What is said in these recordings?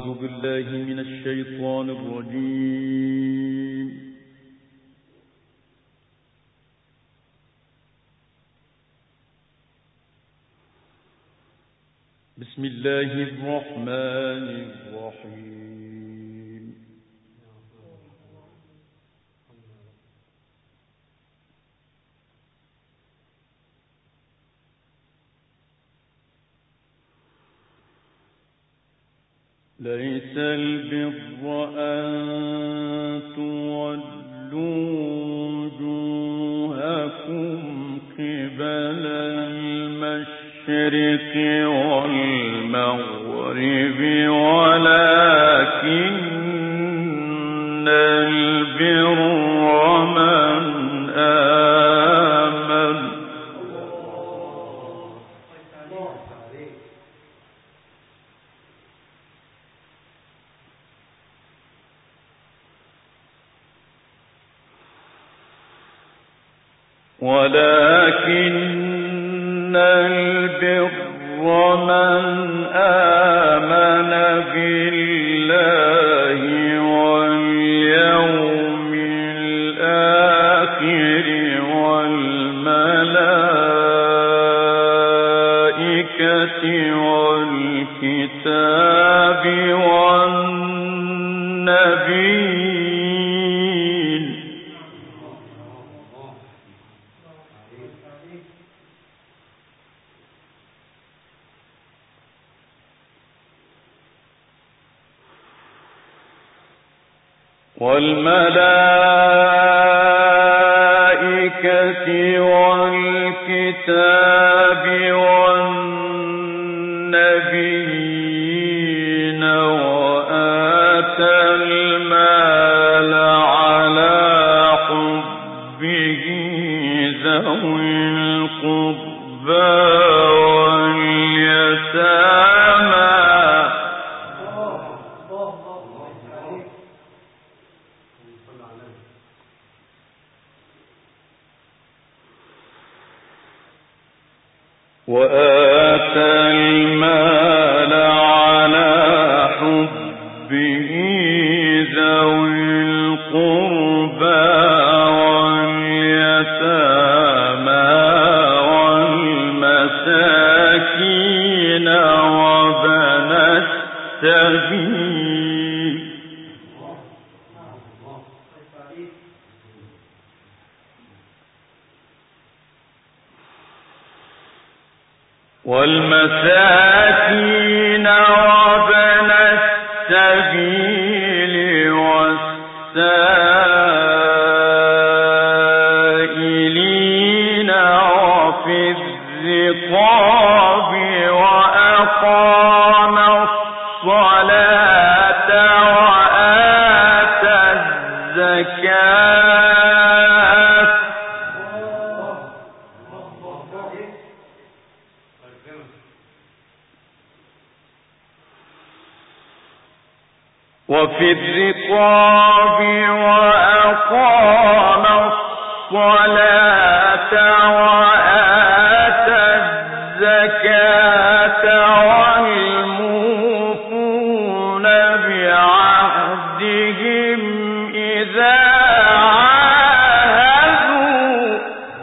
أعوذ بالله من الشيطان الرجيم. بسم الله الرحمن الرحيم. ليس البر أن تولوا وجوهكم قبل المشرق والمغرب ولكن البر من آمن بالله واليوم الآخر والملائكة والكتاب والنبيين. والملائكة والكتاب والنبيين وآتى المال على حبه ذوي القربى واليتامى والمساكين وابن السبيل. والمساكين وابن السبيل والسائلين وفي الرقاب وأقام الصلاة وآتى الزكاة وأقام الصلاة وآتى الزكاة والموفون بعهدهم إذا عاهدوا.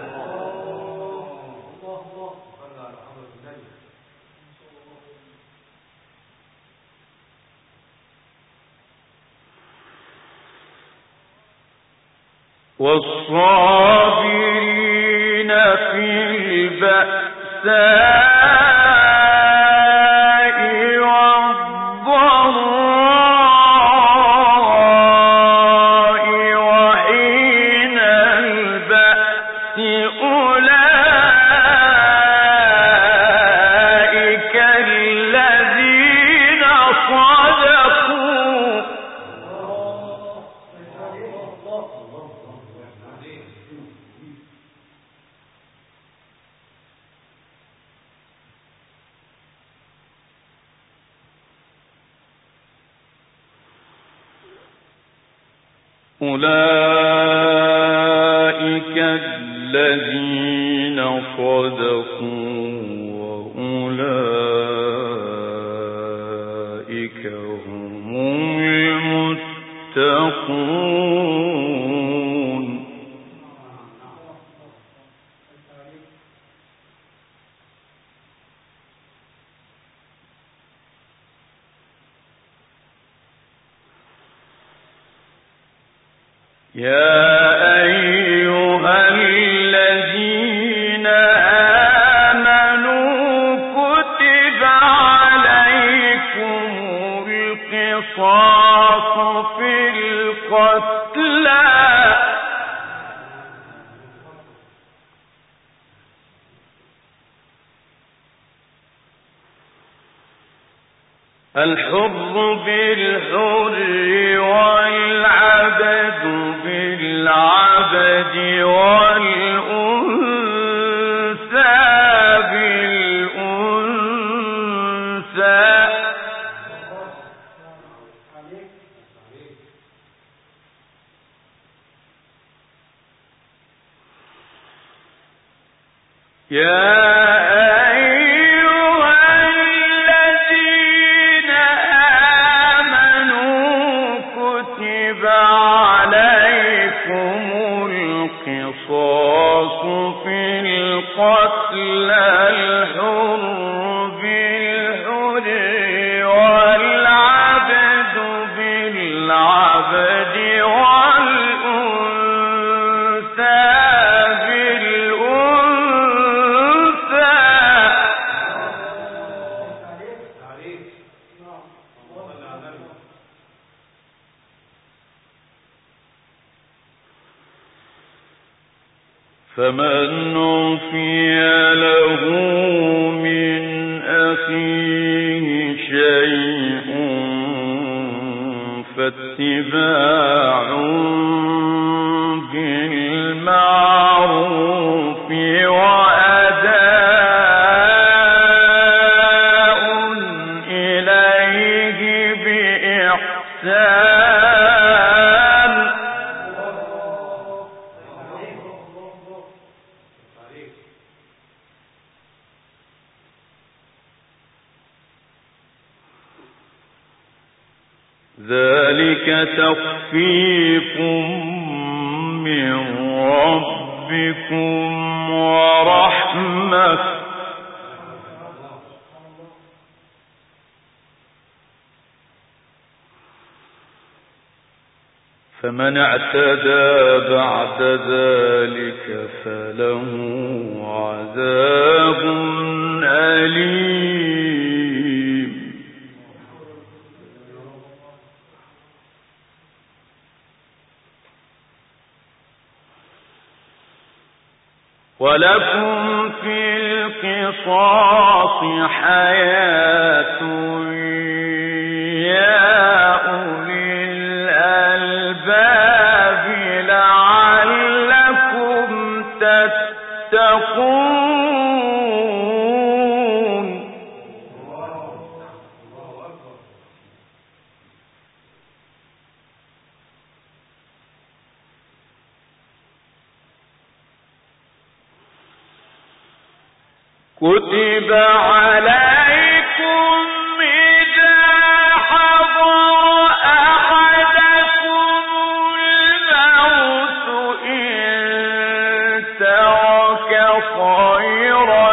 والصابرين في البأساء والضراء وحين البأس أولئك الذين صدقوا. أولئك الذين صدقوا وأولئك هم يتقون يا أيها الذين آمنوا كتب عليكم القصاص في القتلى الحر بالحر والعبد بالعبد والأنثى بالأنثى يا قتل الحر بالحر والعبد بالعبد والأنثى بالأنثى فمن عفي له من أخيه شيء فاتباع بالمعروف وأداء إليه بإحسان ذلك تخفيف من ربكم ورحمة فمن اعتدى بعد ذلك فله عذاب أليم ولكم في القصاص حياة يا أولي الألباب لعلكم تتقون كتب عليكم إذا حضر أحدكم الموت إن ترك خيرا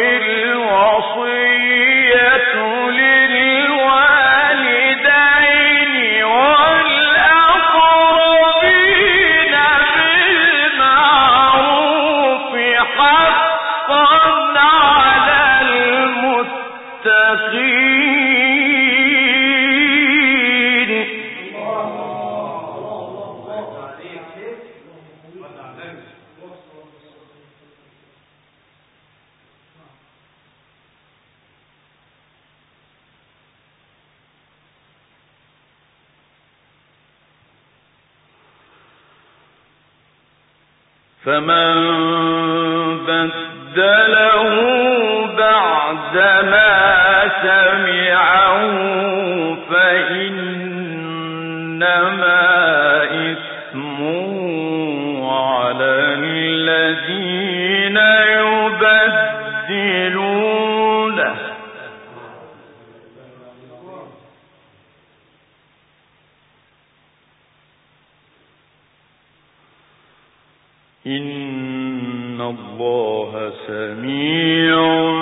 الوصية للوالدين والأقربين بالمعروف حقا على المتقين فمن بدله بعدما سمعه فإنما إثمه على الذين يبدلونه إن الله سميع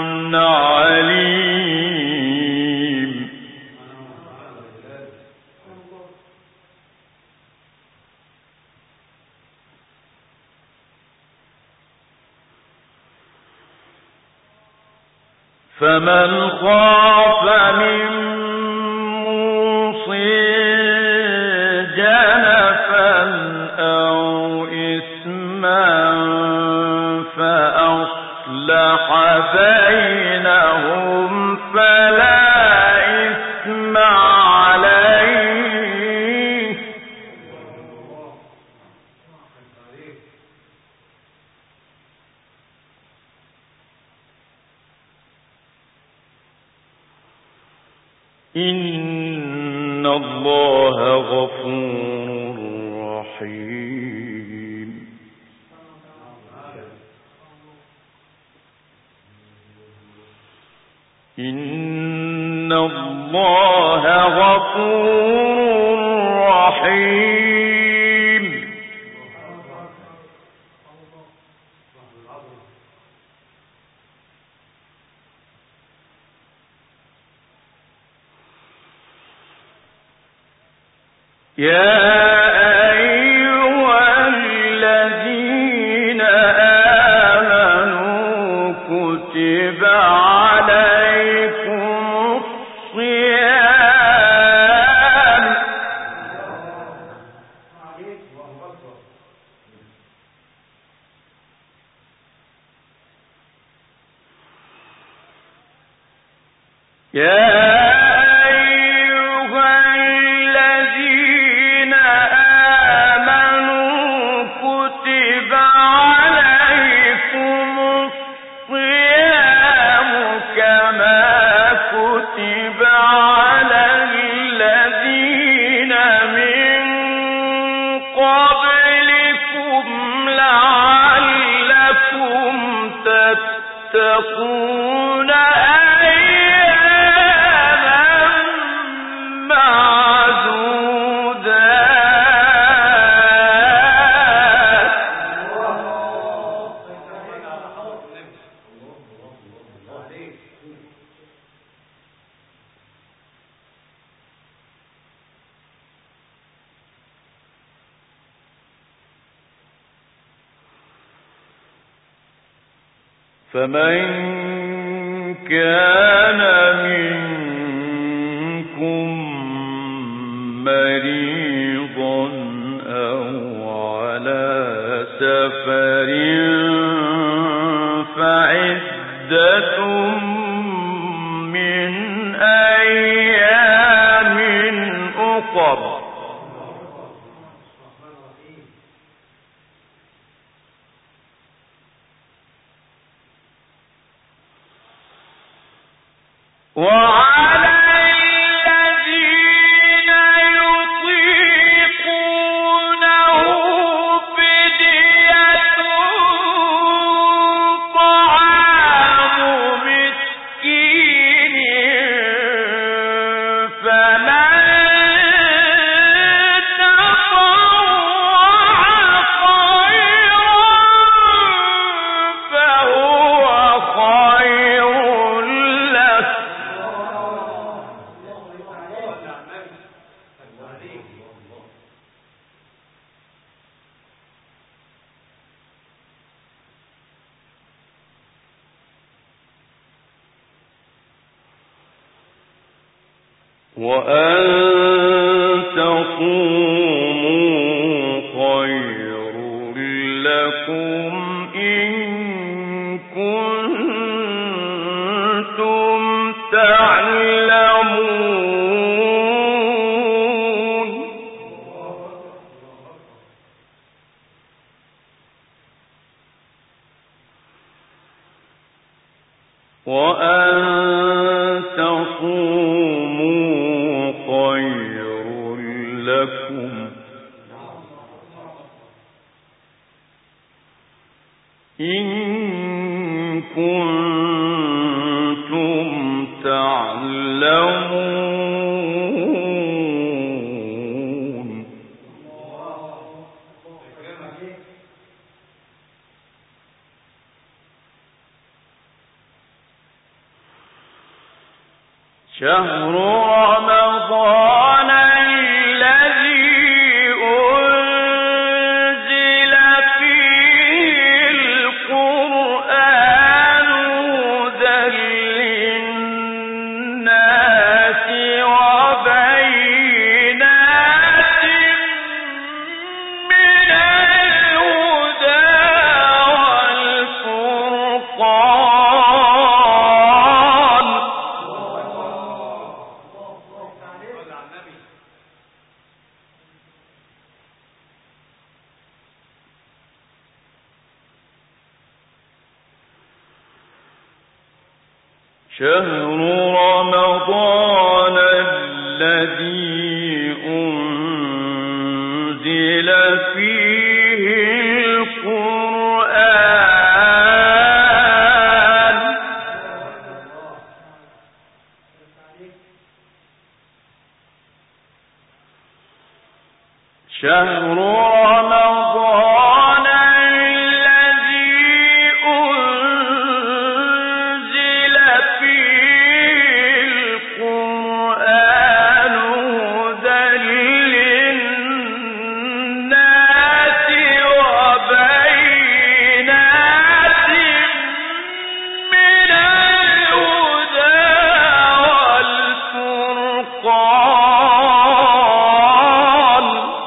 عليم. فمن خاف من موصٍ جنفا أو إثما فأصلح بينهم فلا إثم عليه. إن الله غفور رحيم. إن الله غفور رحيم. يا أيها الذين آمنوا كتب عليكم الصيام تتقون أياما معدودات. فمن كان منكم مريضا أو على سفر فعدة من أيام أخر. وعلى الذين يطيقونه فدية طعام مسكين فمن تطوع خيرا فهو خير له. وأن تصوموا خير لكم إن كنتم تعلمون. وأن تصوموا خير لكم إن كنتم تعلمون. شهر رمضان الذي أنزل فيه القرآن هدى للناس وبينات من الهدى والفرقان. شهر رمضان الذي أنزل فيه القرآن شهر رمضان الذي أنزل فيه القرآن هدى للناس وبينات من الهدى والفرقان.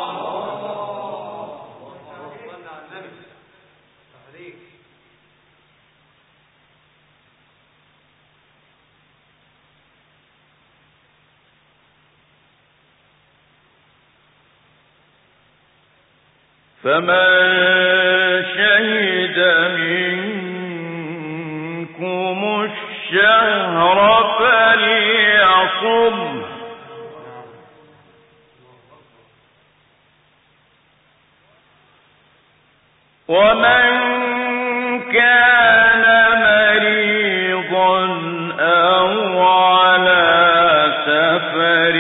فمن شهد منكم الشهر فليصم. ومن كان مريضا أو على سفر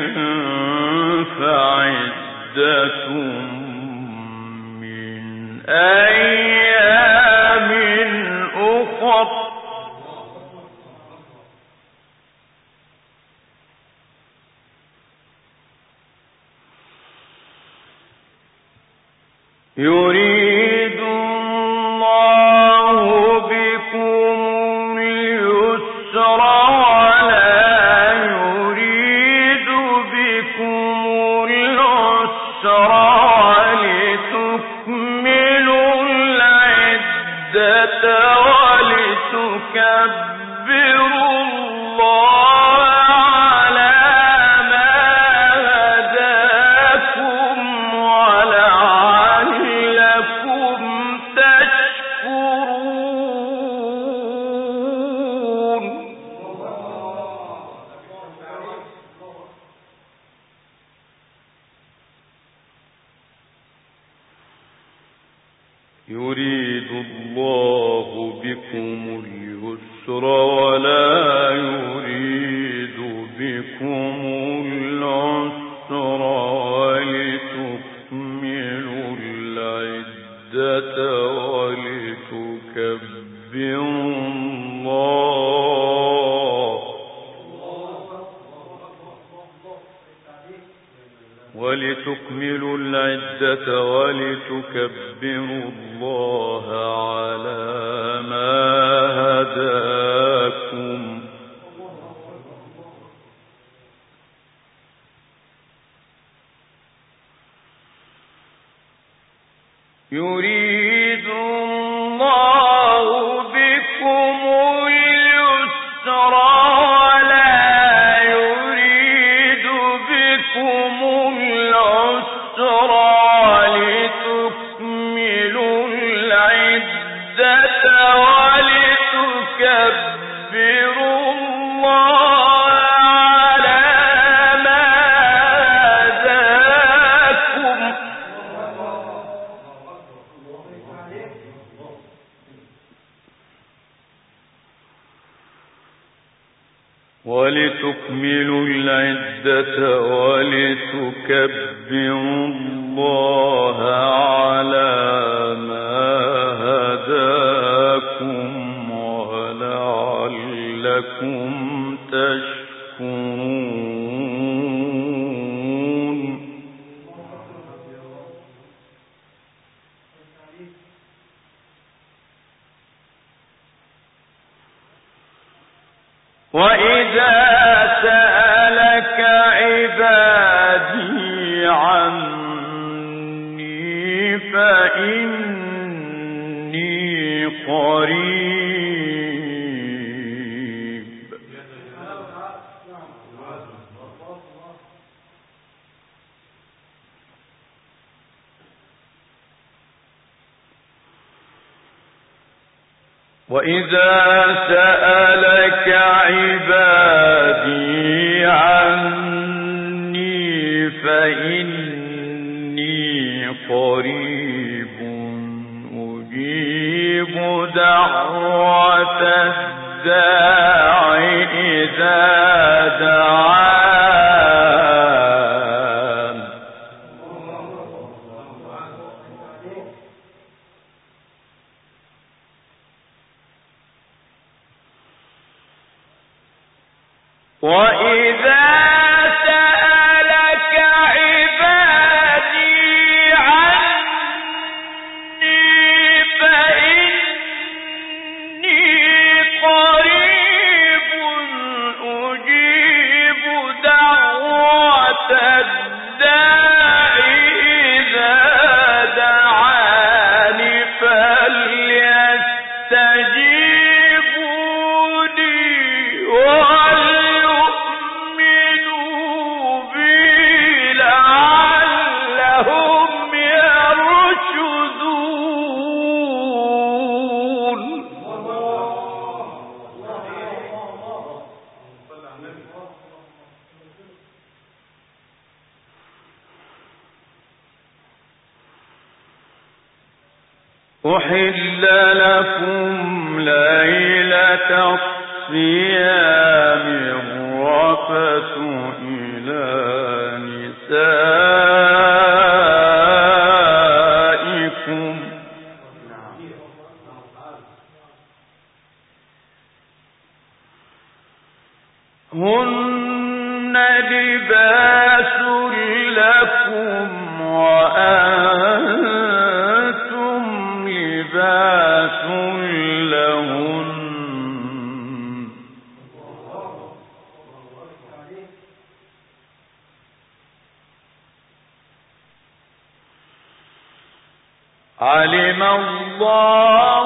فعدة من أيام أخر. يريد الله بكم اليسر ولا يريد بكم العسر ولتكملوا العدة ولتكبروا الله على ما هداكم ولعلكم تشكرون. يريد الله بكم اليسر ولا يريد بكم العسر ولتكملوا العدة ولتكبروا الله على ما هداكم. يريد الله بكم اليسر ولا يريد بكم العسر ولتكملوا العدة ولتكبروا الله على ما هداكم. ولتكملوا العدة ولتكبروا الله على ما هداكم ولعلكم تشكرون. وإذا سألك عبادي عني فإني قريب. وإذا سألك عبادي عني فإني قريب أجيب دعوة الداع إذا دعان. وإذا سألك عبادي عني فإني قريب أجيب دعوة الداع إذا دعان فليستجيبوا لي وليؤمنوا بي لعلهم يرشدون. أحل لكم ليلة الصيام الرفث إلى نسائكم هن لباس لكم وأنتم لباس لهن. علم الله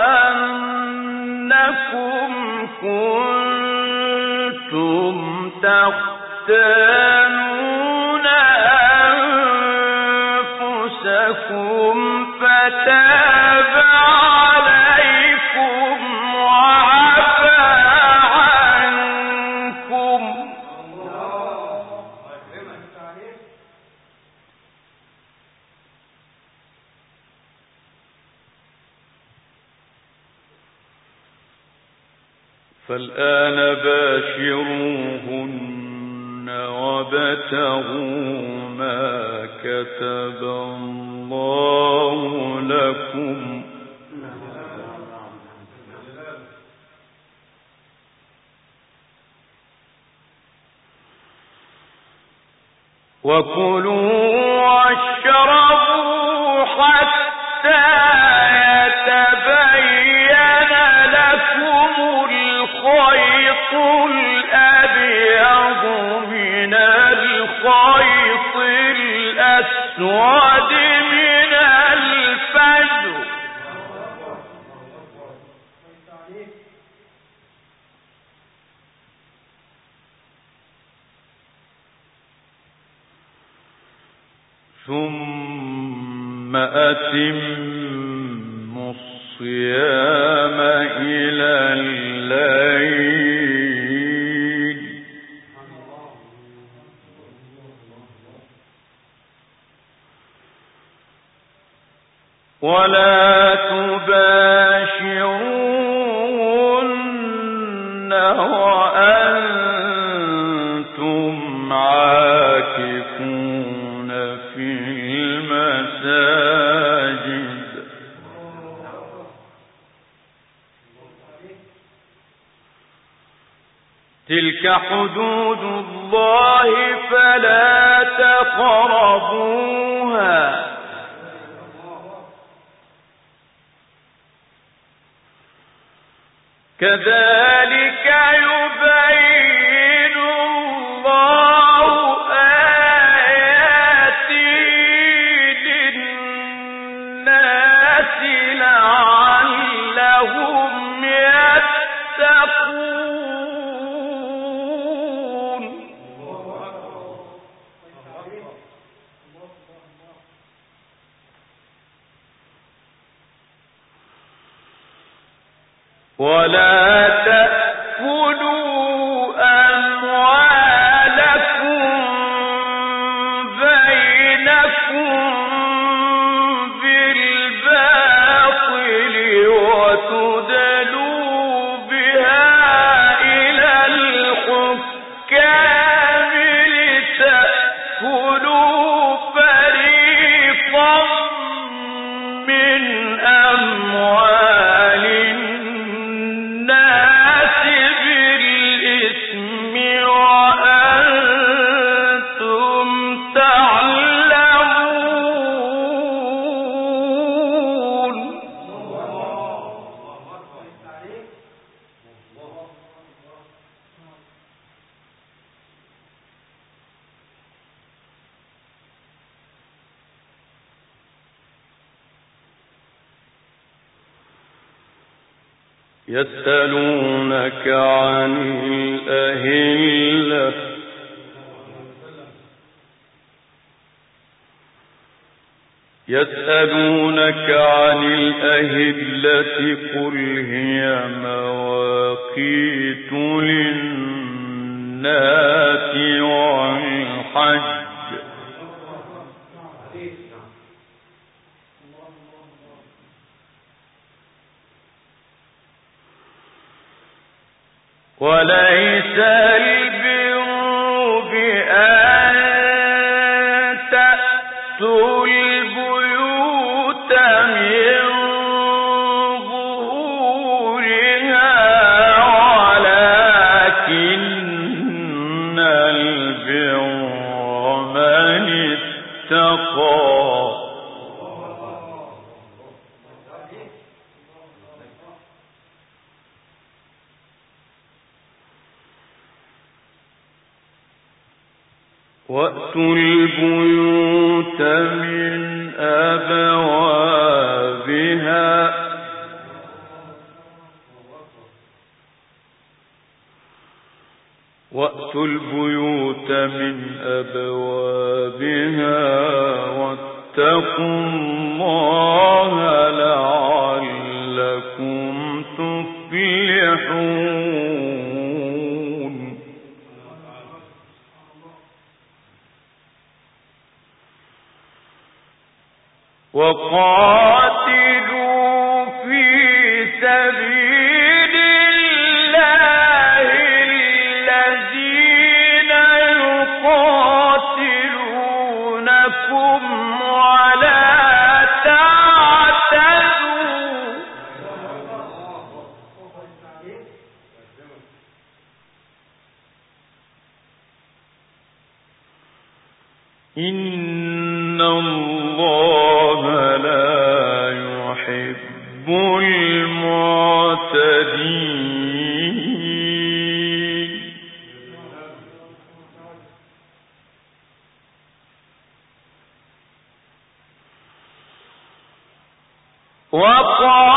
أنكم كنتم تختانون أنفسكم فتاب عليكم وعفى عنكم. فالآن باشروهن وابتغوا ما كتب الله لكم وكلوا واشربوا حتى يتبين لكم الخيط الأبيض من الخيط الأسود من الفجر ثم أتموا الصيام إلى الليل ولا تباشرون وأنتم عاكفون في المساجد تلك حدود الله فلا تقربوها كذلك يبين ولا تأكلوا أموالكم بينكم بالباطل وتدلوا بها إلى الحكام لتأكلوا فريقا من أموال الناس بالإثم وأنتم تعلمون. يسألونك عن الأهلة قل هي مواقيت للناس والحج وليس البر بأن تأتوا البيوت من ظهورها ولكن البر من اتقى. وَأْتُوا الْبُيُوتَ من أبوابها واتقوا الله لعلكم تفلحون. وقاتلوا في سبيل الله الذين يقاتلونكم ولا تعتدوا إن الله لا يحب المعتدين. وقال